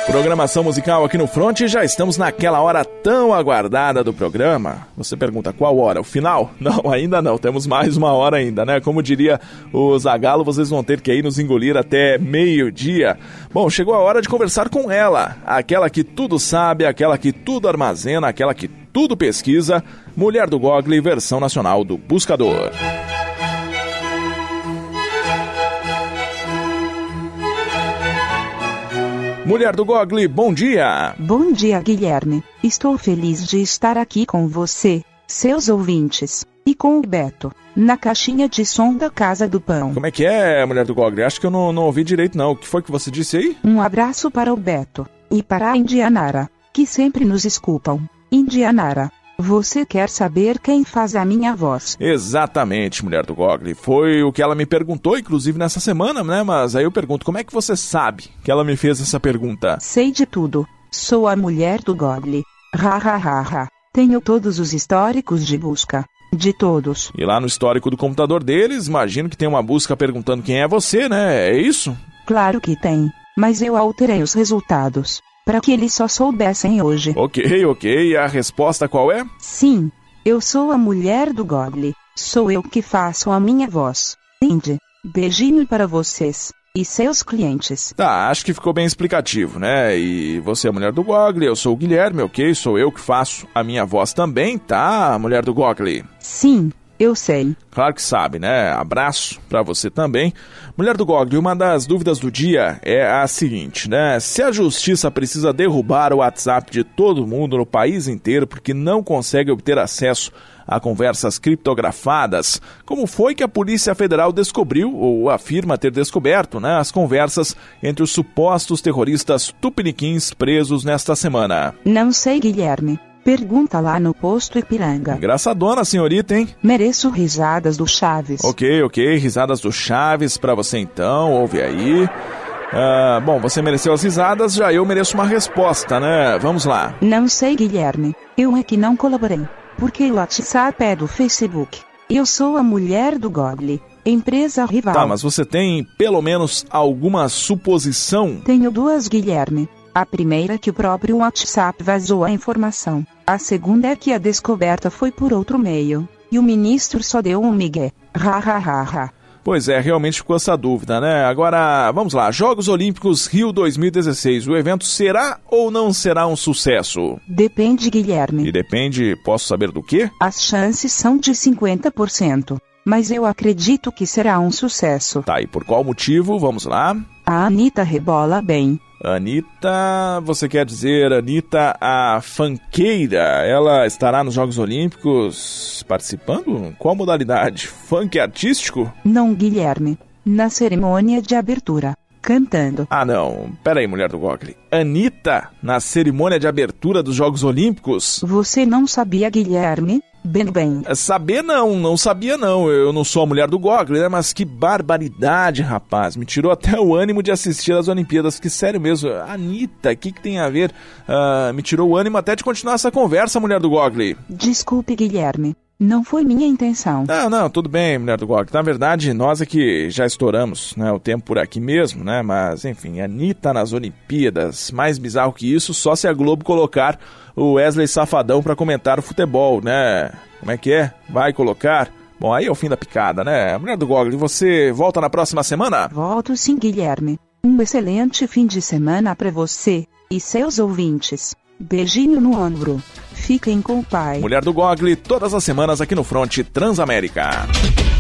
Programação musical aqui no Front, já estamos naquela hora tão aguardada do programa. Você pergunta qual hora? O final? Não, ainda não, temos mais uma hora ainda, né? Como diria o Zagalo, vocês vão ter que aí nos engolir até meio-dia. Bom, chegou a hora de conversar com ela, aquela que tudo sabe, aquela que tudo armazena, aquela que tudo pesquisa, Mulher do Google, versão nacional do Buscador. Mulher do Google, bom dia! Bom dia, Guilherme. Estou feliz de estar aqui com você, seus ouvintes, e com o Beto, na caixinha de som da Casa do Pão. Como é que é, Mulher do Google? Acho que eu não ouvi direito, não. O que foi que você disse aí? Um abraço para o Beto, e para a Indianara, que sempre nos escutam. Indianara, você quer saber quem faz a minha voz? Exatamente, Mulher do Google. Foi o que ela me perguntou, inclusive, nessa semana, né? Mas aí eu pergunto, como é que você sabe que ela me fez essa pergunta? Sei de tudo. Sou a Mulher do Google. Ha, ha, ha, ha. Tenho todos os históricos de busca. De todos. E lá no histórico do computador deles, imagino que tem uma busca perguntando quem é você, né? É isso? Claro que tem. Mas eu alterei os resultados para que eles só soubessem hoje. Ok. E a resposta qual é? Sim, eu sou a Mulher do Google. Sou eu que faço a minha voz. Indy, beijinho para vocês e seus clientes. Tá, acho que ficou bem explicativo, né? E você é a Mulher do Google, eu sou o Guilherme, ok? Sou eu que faço a minha voz também, tá, Mulher do Google? Sim, eu sei. Claro que sabe, né? Abraço pra você também. Mulher do Google, uma das dúvidas do dia é a seguinte, né? Se a justiça precisa derrubar o WhatsApp de todo mundo no país inteiro porque não consegue obter acesso a conversas criptografadas, como foi que a Polícia Federal descobriu, ou afirma ter descoberto, né, as conversas entre os supostos terroristas tupiniquins presos nesta semana? Não sei, Guilherme. Pergunta lá no posto Ipiranga. Engraçadona, senhorita, hein? Mereço risadas do Chaves. Ok, risadas do Chaves pra você então, ouve aí. Bom, você mereceu as risadas, já eu mereço uma resposta, né? Vamos lá. Não sei, Guilherme. Eu é que não colaborei. Porque o WhatsApp é do Facebook. Eu sou a Mulher do Google, empresa rival. Tá, mas você tem pelo menos alguma suposição? Tenho duas, Guilherme. A primeira é que o próprio WhatsApp vazou a informação. A segunda é que a descoberta foi por outro meio. E o ministro só deu um migué. Ha, ha, ha, ha. Pois é, realmente ficou essa dúvida, né? Agora, vamos lá. Jogos Olímpicos Rio 2016. O evento será ou não será um sucesso? Depende, Guilherme. E depende, posso saber do quê? As chances são de 50%. Mas eu acredito que será um sucesso. Tá, e por qual motivo? Vamos lá. A Anitta rebola bem. Anitta, você quer dizer Anitta a funkeira? Ela estará nos Jogos Olímpicos participando? Qual modalidade? Funk artístico? Não, Guilherme. Na cerimônia de abertura. Cantando. Ah, não. Pera aí, Mulher do Google. Anitta na cerimônia de abertura dos Jogos Olímpicos? Você não sabia, Guilherme? Bem. Saber não sabia não. Eu não sou a Mulher do Google, né? Mas que barbaridade, rapaz. Me tirou até o ânimo de assistir às Olimpíadas. Que sério mesmo. Anitta, o que tem a ver? Me tirou o ânimo até de continuar essa conversa, Mulher do Google. Desculpe, Guilherme. Não foi minha intenção. Não, tudo bem, Mulher do Google. Na verdade, nós é que já estouramos, né, o tempo por aqui mesmo, né? Mas, enfim, Anitta nas Olimpíadas. Mais bizarro que isso, só se a Globo colocar o Wesley Safadão pra comentar o futebol, né? Como é que é? Vai colocar? Bom, aí é o fim da picada, né? Mulher do Google, você volta na próxima semana? Volto sim, Guilherme. Um excelente fim de semana pra você e seus ouvintes. Beijinho no ombro. Fiquem com o pai. Mulher do Google, todas as semanas aqui no Front Transamérica.